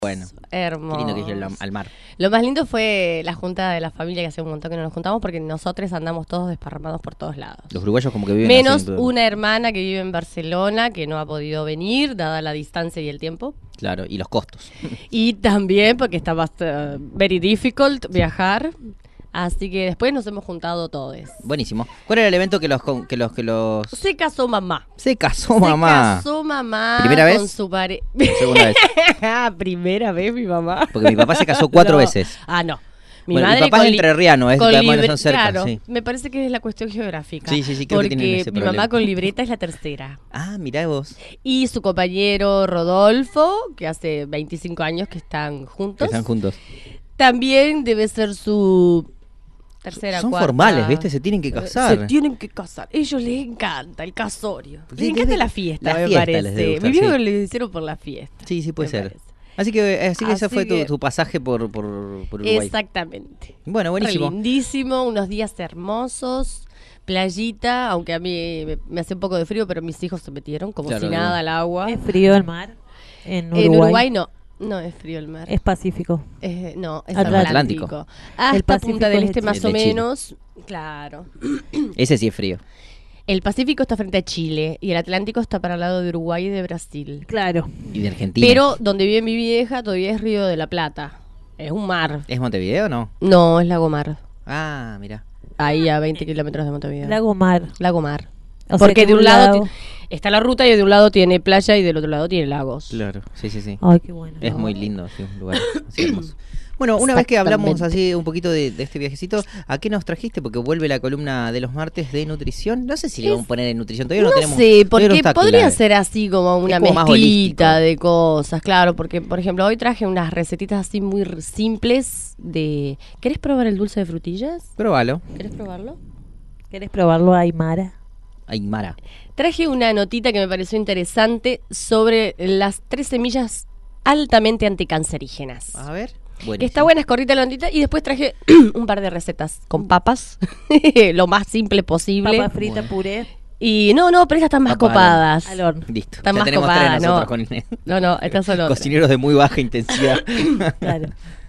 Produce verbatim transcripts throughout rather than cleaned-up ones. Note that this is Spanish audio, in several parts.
Bueno, hermoso. Qué lindo que ir al, al mar. Lo más lindo fue la junta de la familia, que hace un montón que no nos juntamos, porque nosotros andamos todos desparramados por todos lados. Los uruguayos como que viven Menos así, una hermana que vive en Barcelona, que no ha podido venir, dada la distancia y el tiempo. Claro, y los costos. Y también porque está bastante, very difficult viajar. Así que después nos hemos juntado todos. Buenísimo. ¿Cuál era el evento que los que los que los Se casó mamá. Se casó mamá. Se casó mamá. ¿Primera vez? Con su pareja. Segunda vez. Primera vez mi mamá. Porque mi papá se casó cuatro no. veces. Ah, no. Mi, bueno, madre mi papá con es entrerriano, es con de bueno, libre- son cerca, claro, sí. me parece que es la cuestión geográfica. Sí, sí, sí, creo que porque tienen ese mi problema. mamá con libreta es la tercera. Ah, mirá vos. Y su compañero Rodolfo, que hace veinticinco años que están juntos. Que están juntos. También debe ser su tercera, Son cuarta. formales, ¿viste? Se tienen que casar. Se tienen que casar. Ellos les encanta el casorio. Sí, Les encanta que- la fiesta, la me fiesta les debe parece. gustar, Mi viejo sí. le hicieron por la fiesta. Sí, sí puede me ser. parece. Así que así que ese Así fue tu, que- tu pasaje por por, por Uruguay. Exactamente. Bueno, buenísimo. Re lindísimo, unos días hermosos, playita, aunque a mí me, me hace un poco de frío, pero mis hijos se metieron como Claro, si digo. nada al agua. ¿Es frío el mar en Uruguay? En Uruguay no, no es frío el mar. Es Pacífico. Eh, no, es Atlántico. Atlántico. Hasta El Pacífico Punta del es de Este Chile. más El o de Chile. menos. Claro. Ese sí es frío. El Pacífico está frente a Chile y el Atlántico está para el lado de Uruguay y de Brasil. Claro. Y de Argentina. Pero donde vive mi vieja todavía es Río de la Plata. Es un mar. ¿Es Montevideo o no? No, es Lago Mar. Ah, mira. Ahí a veinte kilómetros de Montevideo. Lago Mar. Lago Mar. O sea Porque que de un un lado lado- ti- está la ruta y de un lado tiene playa y del otro lado tiene lagos. Claro. Sí, sí, sí. Ay, qué bueno. Es muy lindo, sí, un lugar así hermoso. Bueno, una vez que hablamos así un poquito de, de este viajecito, ¿a qué nos trajiste? Porque vuelve la columna de los martes de nutrición. No sé si le vamos a poner en nutrición, todavía no, No tenemos. sé, todavía no porque está podría claro. ser así como una como más mezclita holístico. de cosas, claro, porque por ejemplo hoy traje unas recetitas así muy r- simples de... ¿Querés probar el dulce de frutillas? Probalo. ¿Querés probarlo? ¿Querés probarlo, Aymara? Aymara. Traje una notita que me pareció interesante sobre las tres semillas altamente anticancerígenas. A ver. Que Buenísimo. está buena, es cortita la notita. Y después traje un par de recetas con papas, lo más simple posible. Papa frita, Bueno. puré, Y no, no, pero estas están más Papa al copadas. al horno. Listo. Están ya más tenemos copadas, tres nosotros no. con Inés. No, no, estas son otras. Cocineros de muy baja intensidad. Claro.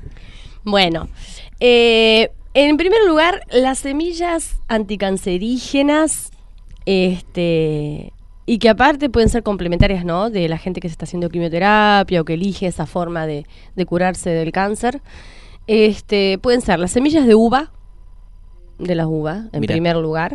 Bueno, eh, en primer lugar, las semillas anticancerígenas, este, y que aparte pueden ser complementarias, ¿no? De la gente que se está haciendo quimioterapia o que elige esa forma de, de curarse del cáncer. Este, pueden ser las semillas de uva, de las uvas, en Mirá. primer lugar.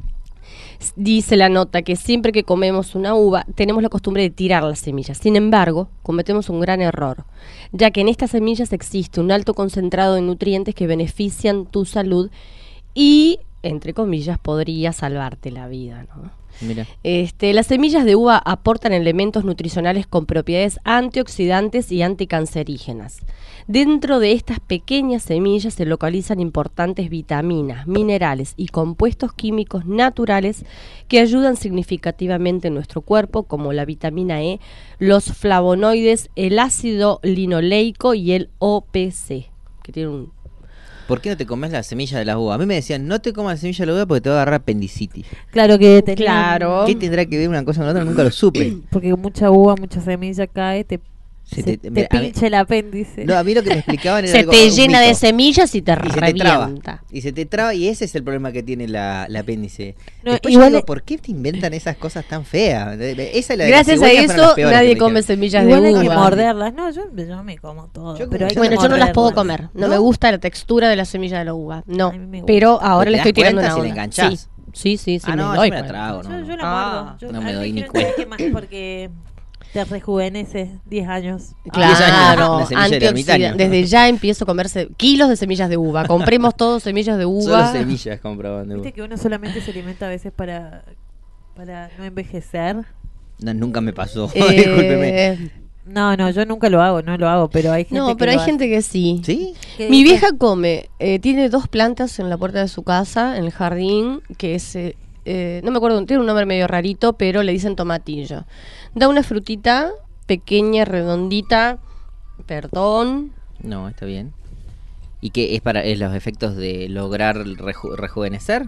S- Dice la nota que siempre que comemos una uva tenemos la costumbre de tirar las semillas. Sin embargo, cometemos un gran error, ya que en estas semillas existe un alto concentrado de nutrientes que benefician tu salud y, entre comillas, podría salvarte la vida, ¿no? Mira. Este, las semillas de uva aportan elementos nutricionales con propiedades antioxidantes y anticancerígenas. Dentro de estas pequeñas semillas se localizan importantes vitaminas, minerales y compuestos químicos naturales que ayudan significativamente en nuestro cuerpo, como la vitamina E, los flavonoides, el ácido linoleico y el O P C, que tiene un... ¿Por qué no te comes la semilla de la uva? A mí me decían, no te comas la semilla de la uva porque te va a agarrar apendicitis. Claro que tenía, Claro. ¿Qué tendrá que ver una cosa con la otra? Nunca lo supe. Porque mucha uva, mucha semilla cae, te, Se se te- te, me- a mí- pincha el apéndice. No, a mí lo que me explicaban era Se algo- te un llena de mito. semillas y te Y se te traba. revienta. Y se te traba y ese es el problema que tiene la, la apéndice. No, Después igual yo digo, es- ¿por qué te inventan esas cosas tan feas? Esa es la de Gracias las a cigüeñas fueron las eso peores nadie que me come dijeron. semillas Igual de hay uva. que morderlas. No, yo, yo me como todo. Yo pero como- hay yo Bueno, que yo no las puedo morderlas. comer. No, ¿No? me gusta la textura de la semilla de la uva. No, A mí me gusta. pero ahora ¿Te le das estoy tirando cuenta una si le onda. enganchás? Sí, sí, sí, sí, Ah, me no, doy yo me la cuenta. trago, Yo, no. yo la Ah, muerdo. Yo, no me a mí doy me ni dijeron que cuenta. hay que más porque te rejuveneces diez años. diez años, Claro, la semilla del ermitaño. antioxidante. Desde ya empiezo a comerse kilos de semillas de uva. Compremos todos semillas de Solo uva. semillas compraban de uva. Viste que uno solamente se alimenta a veces para, para no envejecer. No, nunca me pasó, Eh, discúlpeme. No, no, yo nunca lo hago, no lo hago, pero hay gente no, que pero lo hay gente hace. que sí. ¿Sí? Que Mi dice- vieja come, eh, tiene dos plantas en la puerta de su casa, en el jardín, que es, eh, eh, no me acuerdo, tiene un nombre medio rarito, pero le dicen tomatillo. Da una frutita pequeña, redondita, perdón. No, está bien. ¿Y qué es para es los efectos de lograr reju- rejuvenecer?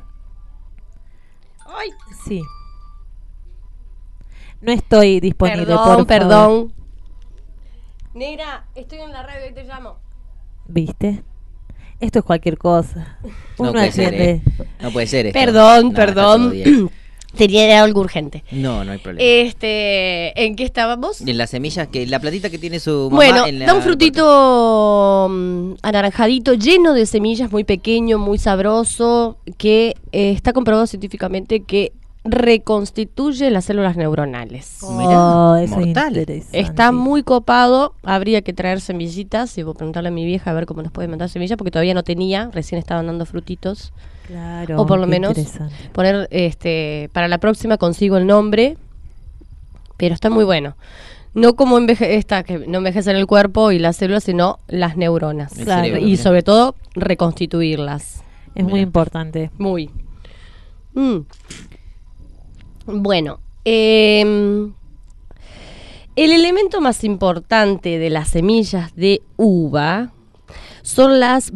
Ay, Sí. No estoy disponible, perdón, por favor. perdón. Negra, estoy en la radio y te llamo. ¿Viste? Esto es cualquier cosa. No Uno puede ser, atiende. eh. No puede ser esto. Perdón, No, está perdón. todo bien. Tenía algo urgente. No, no hay problema. Este, ¿en qué estábamos? Y en las semillas, que la platita que tiene su mamá Bueno, en la da un frutito mm, anaranjadito, lleno de semillas, muy pequeño, muy sabroso, que eh, está comprobado científicamente que reconstituye las células neuronales. Oh, Mirá, eso es mortal. interesante. Está muy copado, habría que traer semillitas y voy a preguntarle a mi vieja a ver cómo nos puede mandar semillas, porque todavía no tenía, recién estaban dando frutitos. Claro, O por lo qué menos interesante. poner, este, para la próxima consigo el nombre, pero está muy bueno. No como enveje esta, que no envejecen el cuerpo y las células, sino las neuronas. El Claro. cerebro, Y mira. sobre todo, reconstituirlas. Es muy Mira. importante. Muy. Mm. Bueno, eh, el elemento más importante de las semillas de uva son las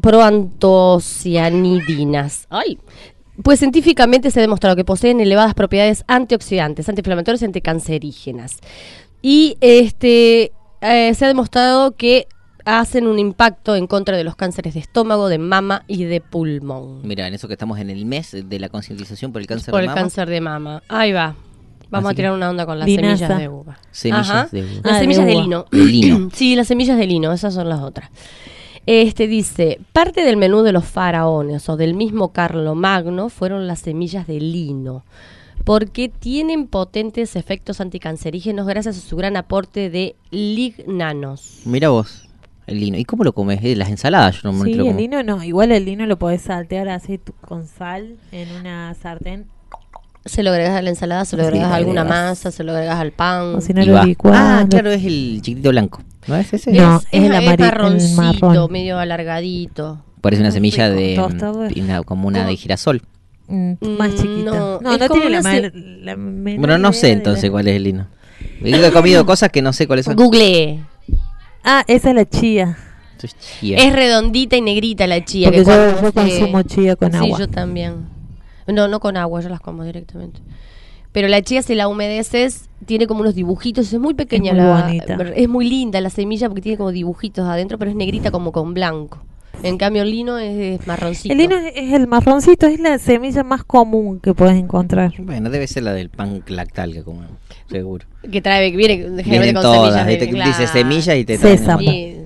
proantocianidinas. ¡Ay! Pues científicamente se ha demostrado que poseen elevadas propiedades antioxidantes, antiinflamatorias y anticancerígenas. Y este eh, se ha demostrado que hacen un impacto en contra de los cánceres de estómago, de mama y de pulmón. Mira, en eso que estamos en el mes de la concientización por el cáncer Por de el mama. cáncer de mama. Ahí va. Vamos Así a tirar que- una onda con las Linaza. semillas de uva. Semillas Ajá. de uva. Las Ah, de semillas de uva. lino. De lino. Sí, las semillas de lino, esas son las otras. Este dice, parte del menú de los faraones o del mismo Carlomagno fueron las semillas de lino, porque tienen potentes efectos anticancerígenos gracias a su gran aporte de lignanos. Mira vos, el lino. ¿Y cómo lo comes? Eh, Las ensaladas, yo no Sí, lo como. el lino no. Igual el lino lo podés saltear así tu- con sal en una sartén. Se lo agregas a la ensalada, se lo Sí, agregas a le alguna agregas. masa, se lo agregas al pan. O si no Y lo va. licuás. Ah, lo- claro, es el chiquitito blanco. ¿No es ese? No. es, es el es amari- el marroncito, marrón. medio alargadito. Parece una Muy semilla rico, de... tostado. mm, una- como una ¿Cómo? de girasol. Mm, más Mm, chiquita. no, No, es no, como tiene la, una ma- se- la menor Bueno, no sé idea de entonces la- cuál es el lino. Yo he comido cosas que no sé cuáles son. Googleé. Ah, esa es la chía. Esto es chía. Es redondita y negrita la chía. Porque que yo, cuando yo se- consumo chía con sí, agua. yo también. No, no con agua, yo las como directamente. Pero la chía, si la humedeces, tiene como unos dibujitos. Es muy pequeña. Es muy la, bonita. Es muy linda la semilla porque tiene como dibujitos adentro, pero es negrita como con blanco. En cambio, el lino es marroncito. El lino es, es el marroncito, es la semilla más común que puedes encontrar. Bueno, debe ser la del pan lactal que comemos, seguro. Que trae, viene generalmente Vienen con todas, semillas de ¿viste? claro. Dice semilla y te Sésamo. traen- Y-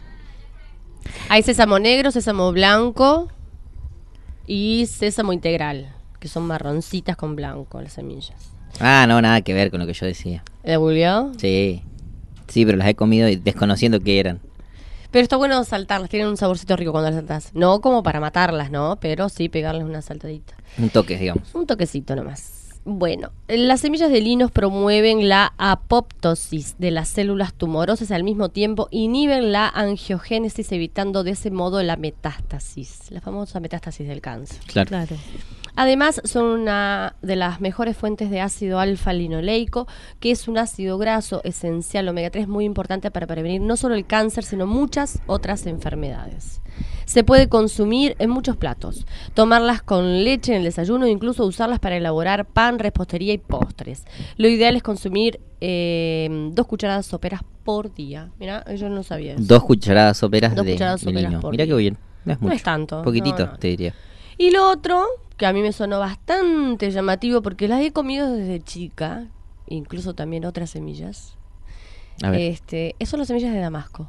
hay sésamo negro, sésamo blanco y sésamo integral, que son marroncitas con blanco las semillas. Ah, no, nada que ver con lo que yo decía. ¿La googleó? Sí. Sí, pero las he comido y desconociendo qué eran. Pero está bueno saltarlas, tienen un saborcito rico cuando las saltas. No como para matarlas, ¿no? Pero sí pegarles una saltadita. Un toque, digamos. Un toquecito nomás. Bueno, las semillas de linos promueven la apoptosis de las células tumorosas y al mismo tiempo inhiben la angiogénesis, evitando de ese modo la metástasis, la famosa metástasis del cáncer. Claro. Claro. Además, son una de las mejores fuentes de ácido alfa-linoleico, que es un ácido graso esencial omega tres muy importante para prevenir no solo el cáncer, sino muchas otras enfermedades. Se puede consumir en muchos platos, tomarlas con leche en el desayuno e incluso usarlas para elaborar pan, repostería y postres. Lo ideal es consumir eh, dos cucharadas soperas por día. Mira, yo no sabía eso. Dos cucharadas soperas Dos de, cucharadas de soperas lino. por Mira día. qué bien. No es No mucho. es tanto, Poquitito, no, no. te diría. Y lo otro, que a mí me sonó bastante llamativo, porque las he comido desde chica, incluso también otras semillas, A ver. este, son las semillas de damasco.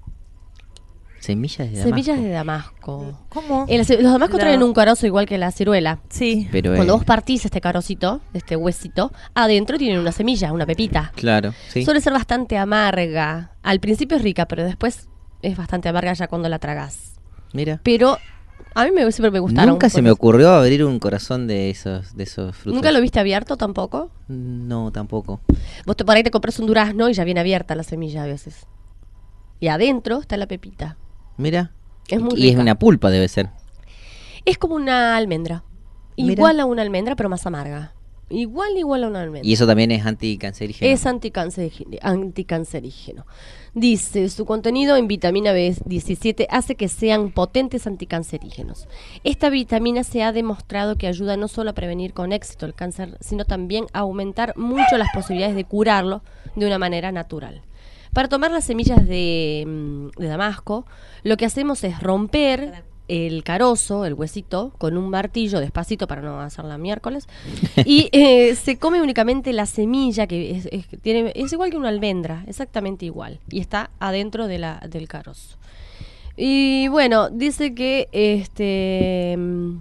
Semillas de damasco. Semillas de damasco. ¿Cómo? El- los damascos La- traen un carozo igual que la ciruela. Sí. Pero, Cuando eh, vos partís este carocito, este huesito, adentro tienen una semilla, una pepita. Claro, sí. Suele ser bastante amarga. Al principio es rica, pero después es bastante amarga ya cuando la tragás. Mira. Pero a mí me, siempre me gustaron. Nunca se por me eso. ocurrió abrir un corazón de esos, de esos frutos. ¿Nunca lo viste abierto tampoco? No, tampoco. Vos te, por ahí te compras un durazno y ya viene abierta la semilla a veces. Y adentro está la pepita. Mira. Es muy y es rica. una pulpa, debe ser. Es como una almendra. Mira. Igual a una almendra, pero más amarga. Igual, igual a una almendra. Y eso también es anticancerígeno. Es anticancerígeno, anticancerígeno. Dice, su contenido en vitamina B diecisiete hace que sean potentes anticancerígenos. Esta vitamina se ha demostrado que ayuda no solo a prevenir con éxito el cáncer, sino también a aumentar mucho las posibilidades de curarlo de una manera natural. Para tomar las semillas de, mm, de damasco, lo que hacemos es romper el carozo, el huesito, con un martillo despacito para no hacerla miércoles. Y eh, se come únicamente la semilla, que es, es, tiene, es igual que una almendra, exactamente igual. Y está adentro de la, del carozo. Y bueno, dice que este mm,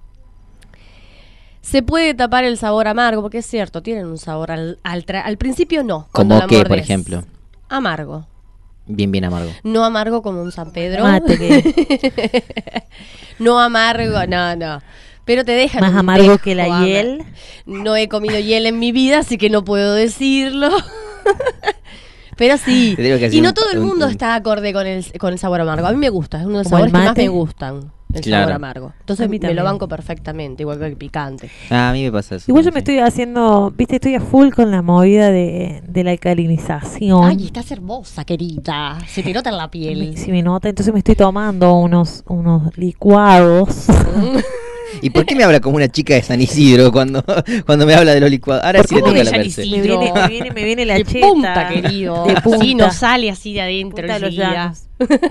se puede tapar el sabor amargo, porque es cierto, tienen un sabor al, al, tra- al principio no. cuando ¿Cómo la qué, por mordés. ejemplo? Amargo. Bien, bien amargo. No amargo como un San Pedro. Mate, que No amargo, no, no. Pero te dejan más un amargo dejo que la amargo. hiel. No he comido hiel en mi vida, así que no puedo decirlo. Pero sí. Te digo que Y así no un- todo el un- mundo un- está acorde con el, con el sabor amargo. A mí me gusta, es uno de los ¿Como el sabores que más mate? me gustan. El Claro. sabor amargo. Entonces A mí me lo también. banco perfectamente, igual que el picante. Ah, a mí me pasa eso. Igual yo me sí. estoy haciendo, viste, estoy a full con la movida de, de la alcalinización. Ay, estás hermosa, querida. Se te nota en la piel. Si me nota, entonces me estoy tomando unos unos licuados. ¿Y por qué me habla como una chica de San Isidro cuando, cuando me habla de los licuados? Ahora sí le ¿Cómo toca de la San Merced. Isidro? me viene, me viene, me viene la De cheta. punta, querido. De punta. Sí, no sale así de adentro Punta de los enseguida. llanos.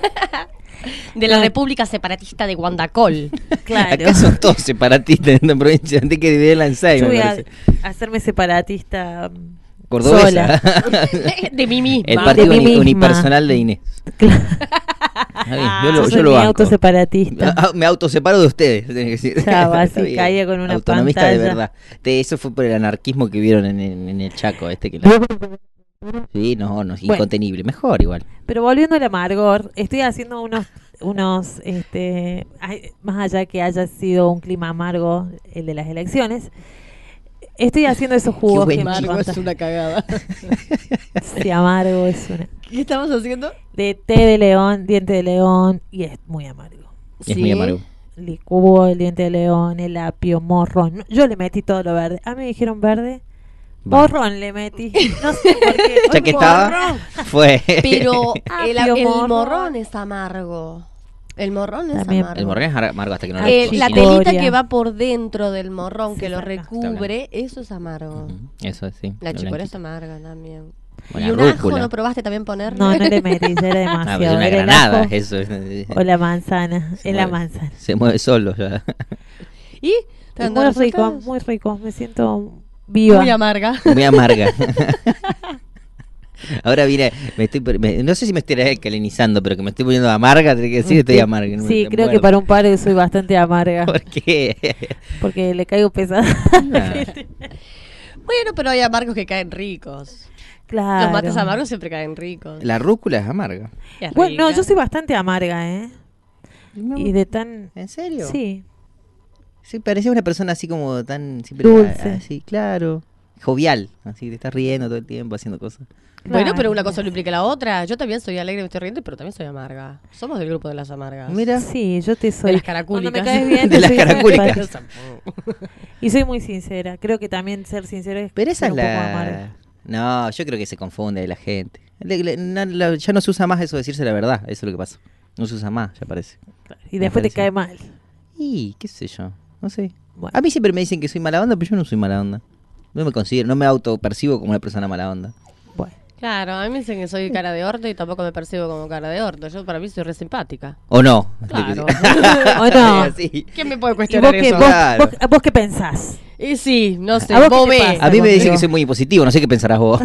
De la Claro. República Separatista de Guandacol. Claro. Acá son todos separatistas en la provincia. Hay que dividirla en seis, Yo me voy a parece. hacerme separatista mm, Cordobesa. sola. De mí misma. El De partido mí uni- misma. unipersonal de Inés. Claro. Está bien, yo Yo lo, soy yo lo mi banco. autoseparatista. Ah, me autoseparo de ustedes, tenés que decir. Chao, así Está bien. caía con una Autonomista pantalla. de verdad. Te- eso fue por el anarquismo que vieron en, en- en el Chaco. este que la- Sí, no, no, es Bueno. incontenible. Mejor igual. Pero volviendo al amargor, estoy haciendo unos, unos, este, ay, más allá que haya sido un clima amargo el de las elecciones, estoy haciendo esos jugos buen que me chico, contan. una cagada. Sí, amargo es una. ¿Qué estamos haciendo? De té de león, diente de león, y es muy amargo. Es muy amargo. Licuo, el diente de león, el apio, morrón. Yo le metí todo lo verde. A mí me dijeron verde. Va. Morrón le metí. No sé por qué. Ya que estaba, Morrón. fue. Pero el, Apio, el morrón. morrón es amargo. El morrón es También. amargo. El morrón es amargo hasta que no lo Eh, la cocines. Chicoria. telita que va por dentro del morrón, Se que lo saca. recubre, eso es amargo. Ujú, eso es, sí. La lo chicoria es blanquito. amarga también. Bueno, ¿Y un la ajo rúcula. no probaste también ponerle? No, no le metí, ya era Ah, demasiado. pero es una Era el granada, ajo eso. es- o la manzana. se Es la mueve- manzana. Se mueve solo ya. ¿Y? ¿Te han Muy dado rico, resultados? muy rico. Me siento viva. Muy amarga. Muy amarga. Ahora vine, me estoy, me- no sé si me estoy alcalinizando, pero que me estoy poniendo amarga, tenés que decir que estoy amarga. no me- Sí, me creo que muero. para un padre soy bastante amarga. ¿Por qué? Porque le caigo pesada. Ah, Bueno, pero hay amargos que caen ricos. Claro. Los mates amargos siempre caen ricos. la rúcula es amarga. Es Bueno, no, rica. yo soy bastante amarga, ¿eh? No, Y de tan... ¿En serio? Sí. Sí, parecía una persona así como tan... Siempre, Dulce. Así, claro. Jovial. Así, te estás riendo todo el tiempo, haciendo cosas. Bueno, Claro. pero una cosa no implica la otra. Yo también soy alegre, me estoy riendo, pero también soy amarga. Somos del grupo de las amargas. Mira. Sí, yo te soy... las Cuando caracúlicas. me caes bien, De te las soy caracúlicas. simpática. Y soy muy sincera. Creo que también ser sincera es Pero esa ser es un poco amarga. la... No, yo creo que se confunde la gente. Le- le- no, la- ya no se usa más eso de decirse la verdad. Eso es lo que pasa. No se usa más, ya parece. Y después te parece. cae mal. Y qué sé yo. No sé. Bueno. A mí siempre me dicen que soy mala onda, pero yo no soy mala onda. No me considero, no me autopercibo como una persona mala onda. Bueno. Claro, a mí me dicen que soy cara de orto y tampoco me percibo como cara de orto. Yo para mí soy re simpática. ¿O no? Claro. ¿O no? Así. ¿Quién me puede ¿Y cuestionar vos qué, eso? vos, Claro. vos- vos qué pensás? Y sí, no sé, ¿A vos qué vos te ves. pasa? A mí me dicen conmigo. que soy muy positivo, no sé qué pensarás vos.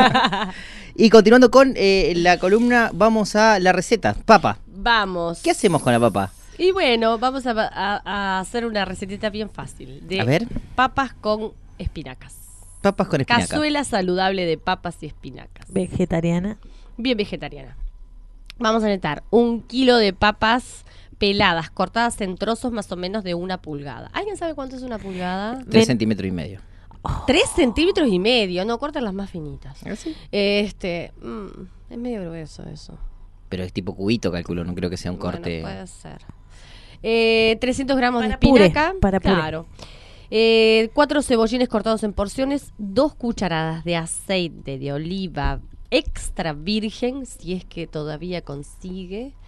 Y continuando con eh, la columna, vamos a la receta. Papa. Vamos. ¿Qué hacemos con la papa? Y bueno, vamos a, a- a hacer una recetita bien fácil. De A ver. papas con espinacas. Papas con espinaca. Cazuela saludable de papas y espinacas. Vegetariana. Bien vegetariana. Vamos a necesitar un kilo de papas peladas, cortadas en trozos más o menos de una pulgada. ¿Alguien sabe cuánto es una pulgada? Tres Ven- centímetros y medio. Tres centímetros y medio, no, cortan las más finitas. ¿Así? Este, mm, es medio grueso eso. Pero es tipo cubito, calculo, no creo que sea un Bueno, corte. puede ser. Eh, trescientos gramos Para de espinaca. puré, para puré. Claro. Eh, cuatro cebollines cortados en porciones, dos cucharadas de aceite de oliva extra virgen, si es que todavía consigue,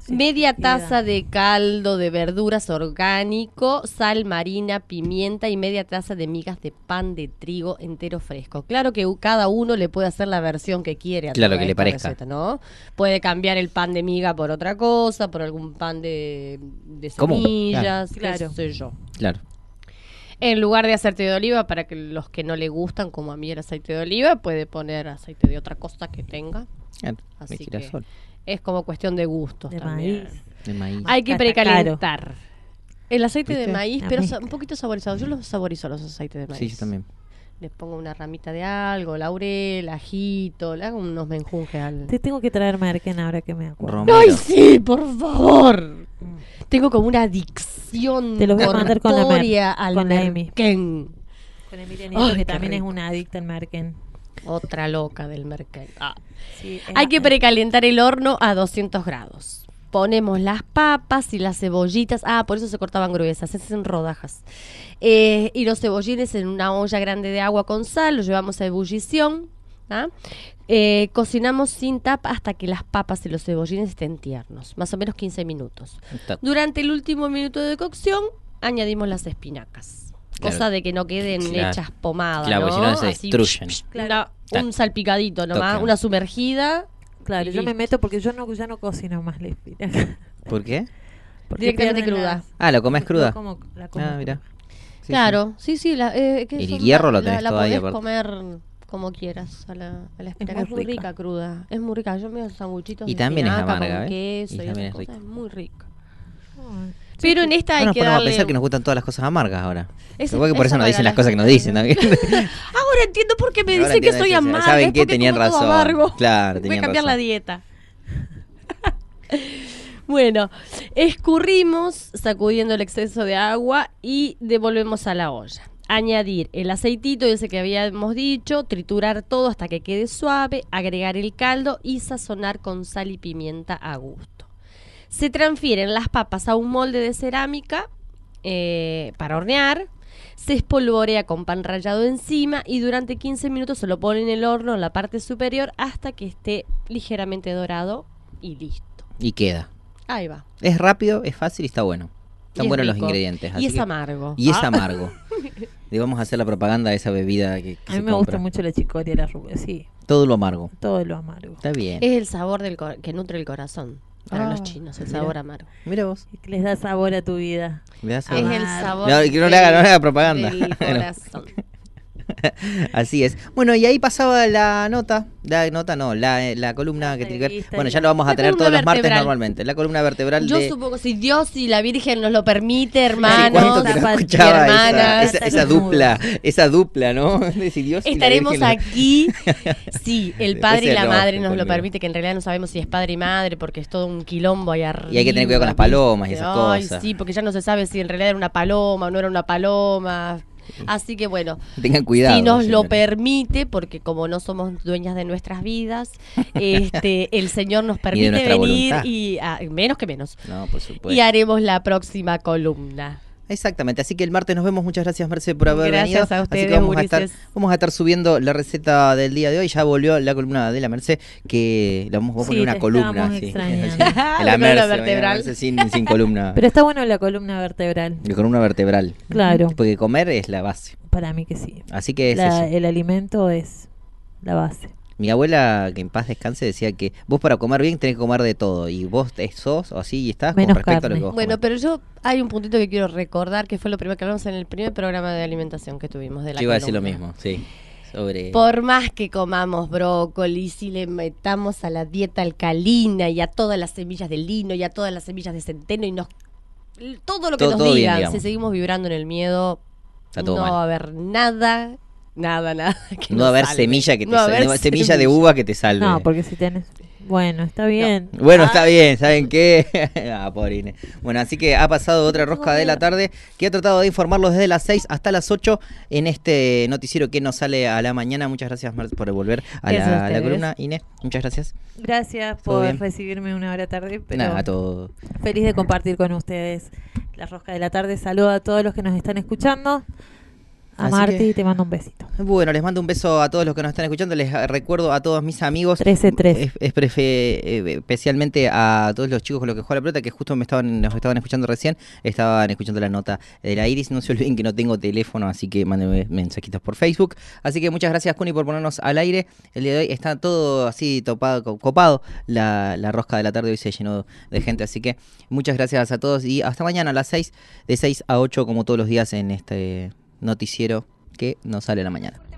Sí, Media queda. taza de caldo de verduras orgánico, sal marina, pimienta y media taza de migas de pan de trigo entero fresco. Claro que u- cada uno le puede hacer la versión que quiere a Claro, toda que le esta parezca. receta, ¿no? Puede cambiar el pan de miga por otra cosa, por algún pan de, de Común, semillas, claro. qué Claro. sé yo. Claro. En lugar de aceite de oliva, para que los que no le gustan, como a mí el aceite de oliva, puede poner aceite de otra cosa que tenga. Claro, Así de que girasol, es como cuestión de gustos De también. maíz. de maíz. Hay que Acá está precalentar. El aceite ¿Viste? de maíz, La pero mezcla. sa- un poquito saborizado. Yo los saborizo los aceites de maíz. Sí, yo también. Le pongo una ramita de algo, laurel, ajito, le hago unos menjunjes al... Te tengo que traer merken ahora que me acuerdo. Romero. ¡Ay, sí, por favor! Tengo como una adicción Te los voy a mandar con la mer- corpórea al con la Emi. merquén. Con Emilia Nieto, Ay, que qué también rico. es una adicta al merken. Otra loca del merquén. Ah. Sí, es- Hay que precalentar el horno a doscientos grados. Ponemos las papas y las cebollitas. Ah, por eso se cortaban gruesas, se hacen rodajas. Eh, y los cebollines en una olla grande de agua con sal, los llevamos a ebullición. ¿Ah? Eh, cocinamos sin tapa hasta que las papas y los cebollines estén tiernos, más o menos quince minutos. Está- Durante el último minuto de cocción, añadimos las espinacas. Claro. Cosa de que no queden Claro. hechas pomadas, Claro, ¿no? porque si no se Así, destruyen. una- Claro. un salpicadito nomás, Toque. una sumergida. Claro, y yo me listo. meto porque yo no, ya no cocino más la espinaca. ¿Por qué? Porque Directamente pierden cruda. las- Ah, ¿lo comés cruda? Yo como- la como Ah, mira. cruda. Sí, Claro, sí, sí. la, eh, que El son- hierro lo la- tenés la todavía, podés aparte. comer como quieras a la, a la espinaca. Es muy muy rica. rica cruda. Es muy rica. Yo me hago sanguchitos Y de también es espinaca amarga, con ¿eh? queso Y y, también esas es cosas. rica. Es muy rica. Ay, Pero en esta No hay nos que ponemos darle... a pensar que nos gustan todas las cosas amargas ahora. Es- Igual que por es eso nos dicen amarga las cosas que nos la dicen también. Ahora entiendo por qué me Ahora dicen que entiendo soy eso, amarga. ¿saben es qué? porque Tenían como todo razón. amargo. Claro, Voy a tenían cambiar la razón. dieta. Bueno, escurrimos sacudiendo el exceso de agua y devolvemos a la olla. Añadir el aceitito ese que habíamos dicho, triturar todo hasta que quede suave, agregar el caldo y sazonar con sal y pimienta a gusto. Se transfieren las papas a un molde de cerámica eh, para hornear. Se espolvorea con pan rallado encima y durante quince minutos se lo pone en el horno en la parte superior hasta que esté ligeramente dorado y listo. Y queda. Ahí va. Es rápido, es fácil y está bueno. Están Y es buenos los rico. ingredientes. Y así es que- amargo. Y es Ah. amargo. Y vamos a hacer la propaganda de esa bebida que, que A se mí me compra. gusta mucho la chicoria y la rubia, sí, Todo lo amargo. todo lo amargo. Está bien. Es el sabor del cor- que nutre el corazón para Ah, los chinos, el mira. sabor amargo. Mira vos. Y que les da sabor a tu vida. Le das Es sabor. el Amar. sabor No, que no le haga- no le haga propaganda. del corazón. Así es. Bueno, y ahí pasaba la nota. La nota no, la, la columna La que tiene que ver. revista Bueno, y ya la- lo vamos a La tener columna todos los martes vertebral. normalmente. La columna vertebral Yo de. supongo, si Dios y la Virgen nos lo permite, Ay, hermanos, cuánto que no zapat- escuchaba esa, hermanas, esa, esa dupla, esa dupla, ¿no? De si Dios y la estaremos Virgen lo- aquí. Sí, el padre y Ese la rojo madre nos lo conmigo. permite, que en realidad no sabemos si es padre y madre, porque es todo un quilombo ahí arriba. Y hay que tener cuidado con las palomas y esas Ay, cosas. sí, porque ya no se sabe si en realidad era una paloma o no era una paloma. Así que bueno, Tengan cuidado. si nos lo señores. permite, porque como no somos dueñas de nuestras vidas, este, el Señor nos permite nuestra venir voluntad. y ah, menos que menos. No, por supuesto. Y haremos la próxima columna. Exactamente, así que el martes nos vemos. Muchas gracias, Merce, por haber Gracias venido. a así ustedes, que vamos a, estar, gurises. vamos a estar subiendo la receta del día de hoy. Ya volvió la columna de la Merce, que le vamos a poner Sí, una te columna. estábamos Sí. extrañando. De La la columna Merce, vertebral. Merce sin, sin columna. Pero está bueno la columna vertebral. De columna vertebral. Claro, Porque comer es la base. para mí que sí. Así que es La- eso. el alimento es la base. Mi abuela, que en paz descanse, decía que vos para comer bien tenés que comer de todo. Y vos sos o así y estás con Menos respecto a carne. lo que vos Bueno, comés. pero yo hay un puntito que quiero recordar, que fue lo primero que hablamos en el primer programa de alimentación que tuvimos de la Yo iba a decir lo columna. mismo, sí. Sobre... Por más que comamos brócoli, si le metamos a la dieta alcalina y a todas las semillas de lino y a todas las semillas de centeno y nos todo lo que Todo- nos todo bien, digan, digamos. si seguimos vibrando en el miedo, Está todo no mal. va a haber nada, nada, nada. Que No nos va a haber salve. semilla que te No va a salve. haber no, semilla de semilla. uva que te salve. No, porque si tenés... Bueno, está bien. Bueno, Ah. está bien, ¿saben qué? ah, pobre Inés. Bueno, así que ha pasado otra rosca de la tarde que ha tratado de informarlos desde las seis hasta las ocho en este noticiero que nos sale a la mañana. Muchas gracias, Mar, por volver a Gracias a la, a la ustedes. columna. Inés, muchas gracias. Gracias Todo por bien. recibirme una hora tarde, pero Nada, todo. feliz de compartir con ustedes la rosca de la tarde. Saludo a todos los que nos están escuchando. A Así Marti que- te mando un besito. Bueno, les mando un beso a todos los que nos están escuchando. Les eh, recuerdo a todos mis amigos, trece tres. es- es prefe- eh, especialmente a todos los chicos con los que juego a la pelota, que justo me estaban, nos estaban escuchando recién, estaban escuchando la nota de la Iris. No se olviden que no tengo teléfono, así que mándenme mensajitos por Facebook. Así que muchas gracias, Cuni, por ponernos al aire. El día de hoy está todo así topado, co- copado. La, la rosca de la tarde hoy se llenó de gente, así que muchas gracias a todos y hasta mañana a las seis, de seis a ocho, como todos los días en este noticiero que nos sale a la mañana.